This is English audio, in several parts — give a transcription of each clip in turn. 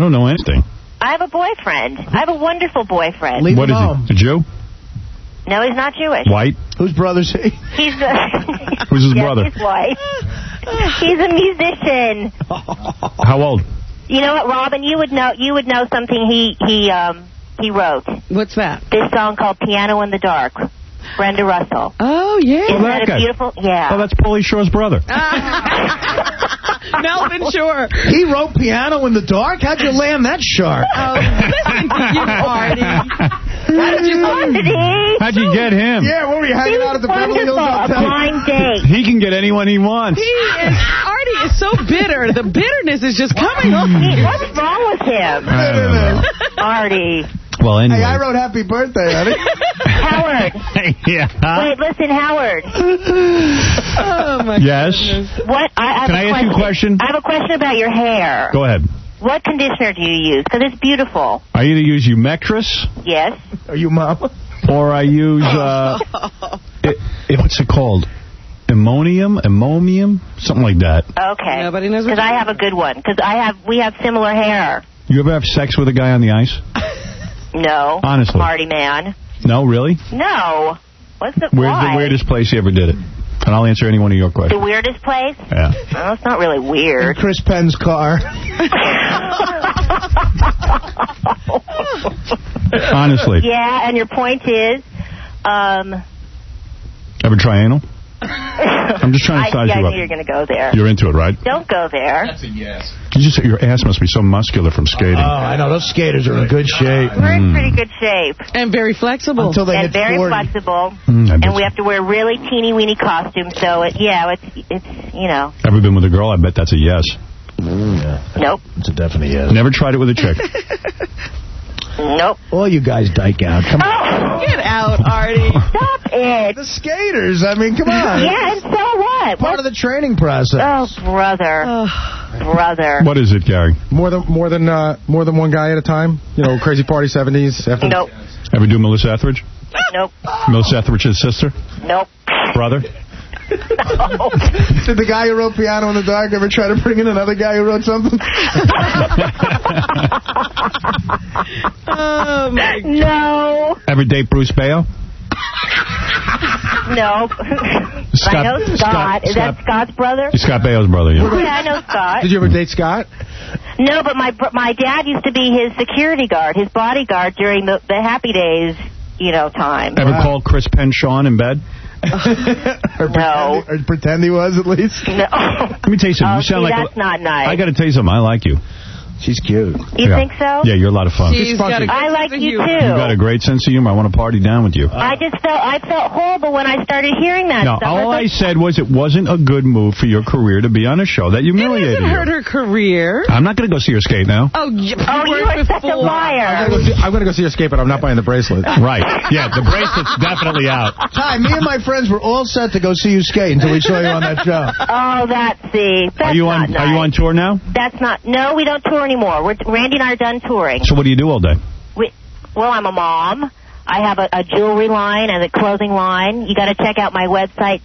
don't know anything. I have a boyfriend. I have a wonderful boyfriend. What is he? A Jew? No, he's not Jewish. White? Whose brother's he? He's Who's his brother? He's white. He's a musician. How old? You know what, Robin? You would know something he wrote. What's that? This song called "Piano in the Dark." Brenda Russell. Oh, yeah. Isn't that a beautiful? Yeah. Oh, that's Pauly Shore's brother. Melvin Shore. He wrote Piano in the Dark? How'd you land that shark? Oh, listen to you, Artie. How'd you get him? Yeah, what were you hanging out at the Beverly Hills Hotel? A blind date. He can get anyone he wants. Artie is so bitter. The bitterness is just coming off. What's wrong with him? Artie. Well, anyway. Hey, I wrote Happy Birthday, honey. Howard. Yeah. Wait, listen, Howard. Oh, my goodness. What? Can I ask you a question? I have a question about your hair. Go ahead. What conditioner do you use? Because it's beautiful. I either use Umectress. Yes. Are you mama? Or I use, what's it called? Ammonium? Something like that. Okay. Nobody knows what Because I have a good one. Because we have similar hair. You ever have sex with a guy on the ice? No. Honestly. Party man. No, really? No. Where's the weirdest place you ever did it? And I'll answer any one of your questions. The weirdest place? Yeah. Well, it's not really weird. In Chris Penn's car. Honestly. Yeah, and your point is... Ever try anal? I'm just trying to size you I up. knew you were going to go there. You're into it, right? Don't go there. That's a yes. Your ass must be so muscular from skating. Oh, I know. Those skaters are in good shape. We're in pretty good shape. And very flexible. Until they And hit very 40. flexible. And we have to wear really teeny-weeny costumes, so it's, you know. Ever been with a girl? I bet that's a yes. Yeah. Nope. It's a definite yes. Never tried it with a chick. Nope. All you guys dyke out. Come on. Get out, Artie. Stop it. The skaters. I mean, come on. Yeah, and so what? Part of the training process. Oh, brother. Brother. What is it, Gary? More than one guy at a time? You know, Crazy Party 70s. Nope. Ever do Melissa Etheridge? Nope. Melissa Etheridge's sister? Nope. Brother? No. Did the guy who wrote Piano in the Dark ever try to bring in another guy who wrote something? Oh, my God. No. Ever date Bruce Baio? No. I know Scott. Is that Scott's brother? Scott Baio's brother, yeah. Yeah, I know Scott. Did you ever date Scott? No, but my dad used to be his security guard, his bodyguard during the Happy Days, time. Ever called Chris Penn Sean in bed? No. Or pretend he was, at least? No. Let me tell you something. You sound like that's not nice. I got to tell you something. I like you. She's cute. You think so? Yeah, you're a lot of fun. I like you, too. You got a great sense of humor. I want to party down with you. I felt horrible when I started hearing that No, stuff. all I said was it wasn't a good move for your career to be on a show that humiliated It you. hasn't hurt her career. I'm not going to go see her skate now. Oh, you are such a liar. I'm going to go see her skate, but I'm not buying the bracelet. Right. Yeah, the bracelet's definitely out. Ty, me and my friends were all set to go see you skate until we saw you on that show. Oh, that's Are you on tour now? That's not. No, we don't tour anymore. Randy and I are done touring. So what do you do all day? Well, I'm a mom. I have a jewelry line and a clothing line. You got to check out my website,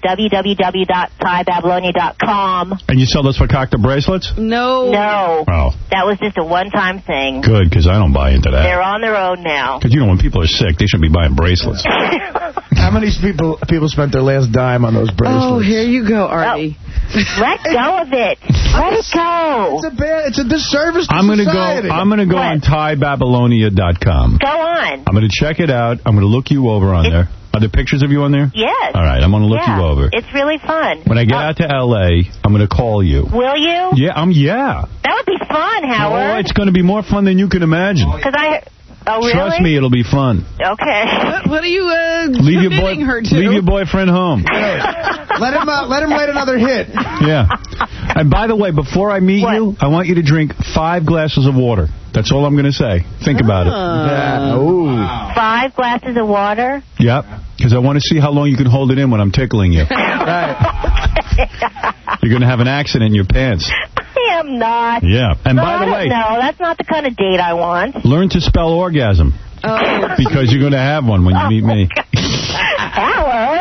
www.tybabylonia.com. And you sell those Fakakta bracelets? No. Oh. That was just a one-time thing. Good, because I don't buy into that. They're on their own now. Because, when people are sick, they shouldn't be buying bracelets. How many people spent their last dime on those bracelets? Oh, here you go, Artie. Let go of it. Let it go. It's a disservice to society. I'm going to go on TyBabylonia.com. Go on. I'm going to check it out. I'm going to look you over on there. Are there pictures of you on there? Yes. All right, I'm going to look you over. It's really fun. When I get out to L.A., I'm going to call you. Will you? Yeah, yeah. That would be fun, Howard. Oh, it's going to be more fun than you can imagine. Oh, really? Trust me, it'll be fun. Okay. What are you leave her to? Leave your boyfriend home. Let him write another hit. Yeah. And by the way, before I meet you, I want you to drink 5 glasses of water. That's all I'm going to say. Think about it. Yeah. Ooh. Wow. 5 glasses of water? Yep. Because I want to see how long you can hold it in when I'm tickling you. Right. You're going to have an accident in your pants. I am not. Yeah. And by the way... No, that's not the kind of date I want. Learn to spell orgasm. Oh. Because you're going to have one when you meet me. Howard.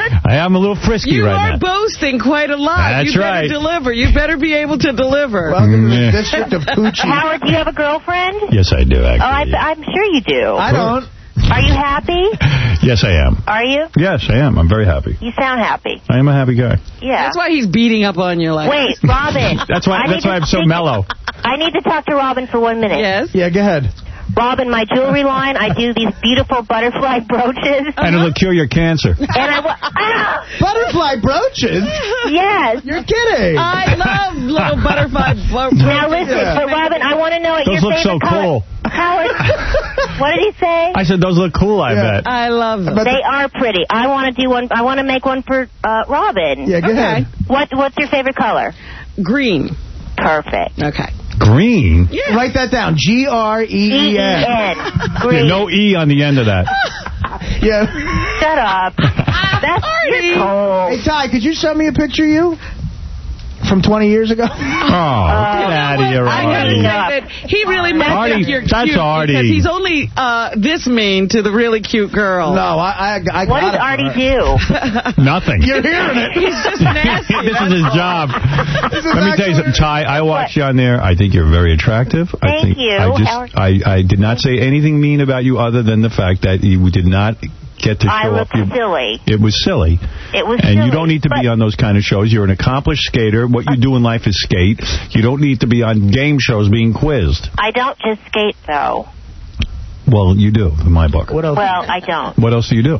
Howard? I am a little frisky You right are now. boasting quite a lot. That's you better right. deliver. You better be able to deliver. Welcome to the district of Coochie. Howard, do you have a girlfriend? Yes, I do, actually. Oh, I'm sure you do. I don't. Are you happy? Yes, I am. Are you? Yes, I am. I'm very happy. You sound happy. I am a happy guy. Yeah. That's why he's beating up on you like Wait, Robin. That's why I'm so mellow. I need to talk to Robin for 1 minute. Yes. Yeah, go ahead. Robin, my jewelry line, I do these beautiful butterfly brooches. And it'll cure your cancer. And Butterfly brooches? Yes. You're kidding. I love little butterfly brooches. Now listen, but Robin, I want to know what Those your look favorite so color. cool. Howard, what did he say? I said those look cool, I bet. I love them. They are pretty. I want to do one. I want to make one for Robin. Yeah, go ahead. What's your favorite color? Green. Perfect. Okay. Green? Yeah. Write that down. Green. Green. Yeah, no E on the end of that. Yeah. Shut up. That's you're cold. Hey, Ty, could you send me a picture of you? From 20 years ago? Oh, get out of here, I gotta Artie. say that he really might Artie, think you're that's cute Artie. because he's only this mean to the really cute girl. No, I What does Artie do? Nothing. You're hearing it. He's just nasty. This is his job. This is Let me tell you something, Ty. I watched you on there. I think you're very attractive. Thank you, Howard. I did not say anything mean about you other than the fact that you did not get to show I look up. silly. It was silly. It was And silly. you don't need to be on those kind of shows. You're an accomplished skater. What you do in life is skate. You don't need to be on game shows being quizzed. I don't just skate, though. Well, you do, in my book. What else? Well, I don't. What else do you do?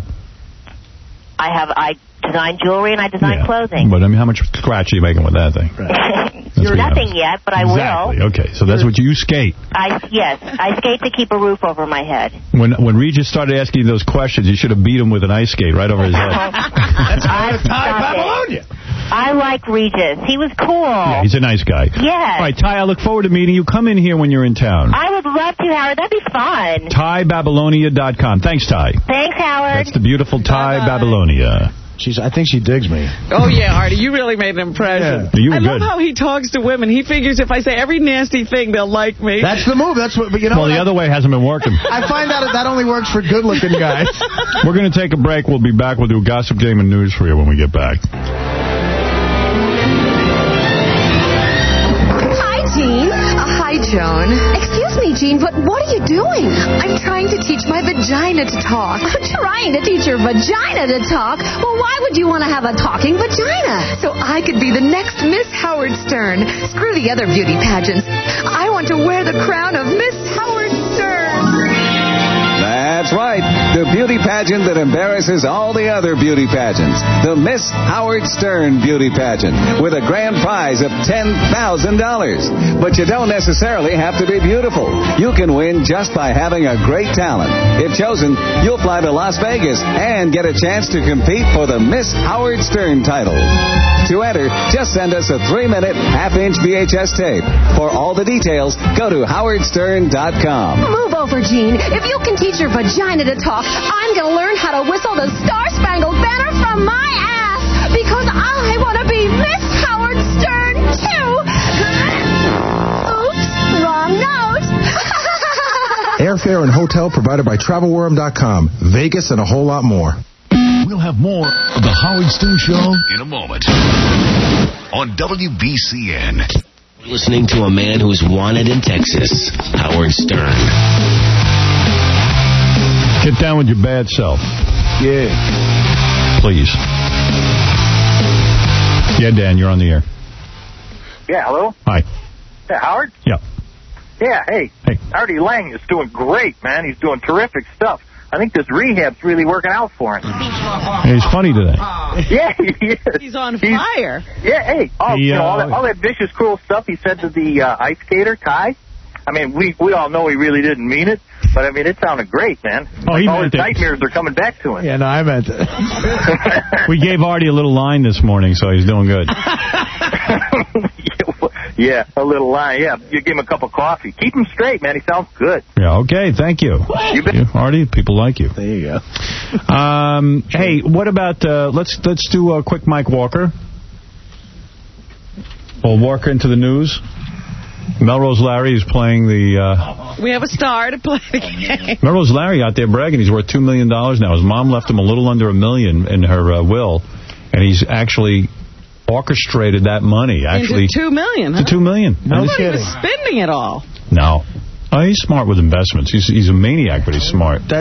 I design jewelry and I design clothing. But I mean, how much scratch are you making with that thing? You're nothing yet, but I Exactly. will. Okay, so that's what you skate. Yes, I skate to keep a roof over my head. When Regis started asking you those questions, you should have beat him with an ice skate right over his head. That's I Babylonia. I like Regis. He was cool. Yeah, he's a nice guy. Yes. All right, Ty, I look forward to meeting you. Come in here when you're in town. I would love to, Howard. That'd be fun. TyBabylonia.com. Thanks, Ty. Thanks, Howard. That's the beautiful Ty Babylonia. I think she digs me. Oh, yeah, Artie, you really made an impression. Yeah. You were I love good. how he talks to women. He figures if I say every nasty thing, they'll like me. That's the move. That's what. But you know, Well, the other way hasn't been working. I find out that only works for good-looking guys. We're going to take a break. We'll be back. We'll do gossip, game, and news for you when we get back. Hi, Gene. Hi, Joan. Excuse me, Gene, but what are you doing? I'm trying to teach my vagina to talk. Trying to teach your vagina to talk? Well, why would you want to have a talking vagina? So I could be the next Miss Howard Stern. Screw the other beauty pageants. I want to wear the crown of Miss Howard Stern. That's right. The beauty pageant that embarrasses all the other beauty pageants. The Miss Howard Stern Beauty Pageant with a grand prize of $10,000. But you don't necessarily have to be beautiful. You can win just by having a great talent. If chosen, you'll fly to Las Vegas and get a chance to compete for the Miss Howard Stern title. To enter, just send us a 3-minute half-inch VHS tape. For all the details, go to howardstern.com. Move over, Gene. If you can teach your vagina to talk, I'm going to learn how to whistle the Star-Spangled Banner from my ass. Because I want to be Miss Howard Stern, too. Oops, wrong note. Airfare and hotel provided by TravelWorm.com. Vegas and a whole lot more. We'll have more of the Howard Stern Show in a moment on WBCN. Listening to a man who's wanted in Texas, Howard Stern. Get down with your bad self. Yeah. Please. Yeah, Dan, you're on the air. Yeah, hello? Hi. Yeah, Howard? Yeah. Yeah, hey. Hey. Artie Lang is doing great, man. He's doing terrific stuff. I think this rehab's really working out for him. He's funny today. Yeah, he is. He's on fire. Yeah, hey. All that vicious, cruel stuff he said to the ice skater, Ty. I mean, we all know he really didn't mean it, but, I mean, it sounded great, man. Oh, he all meant his it. nightmares are coming back to him. Yeah, no, I meant it. We gave Artie a little line this morning, so he's doing good. Yeah, a little line. Yeah, you give him a cup of coffee. Keep him straight, man. He sounds good. Yeah, okay, thank you. You bet. Artie, people like you. There you go. Hey, what about, let's do a quick Mike Walker. Or Walker into the news. Melrose Larry is playing the... We have a star to play the game. Melrose Larry out there bragging he's worth $2 million now. His mom left him a little under $1 million in her will, and he's actually orchestrated that money. Actually, into $2 million, huh? To $2 million. Nobody was spending it all. No. Oh, he's smart with investments. He's a maniac, but he's smart.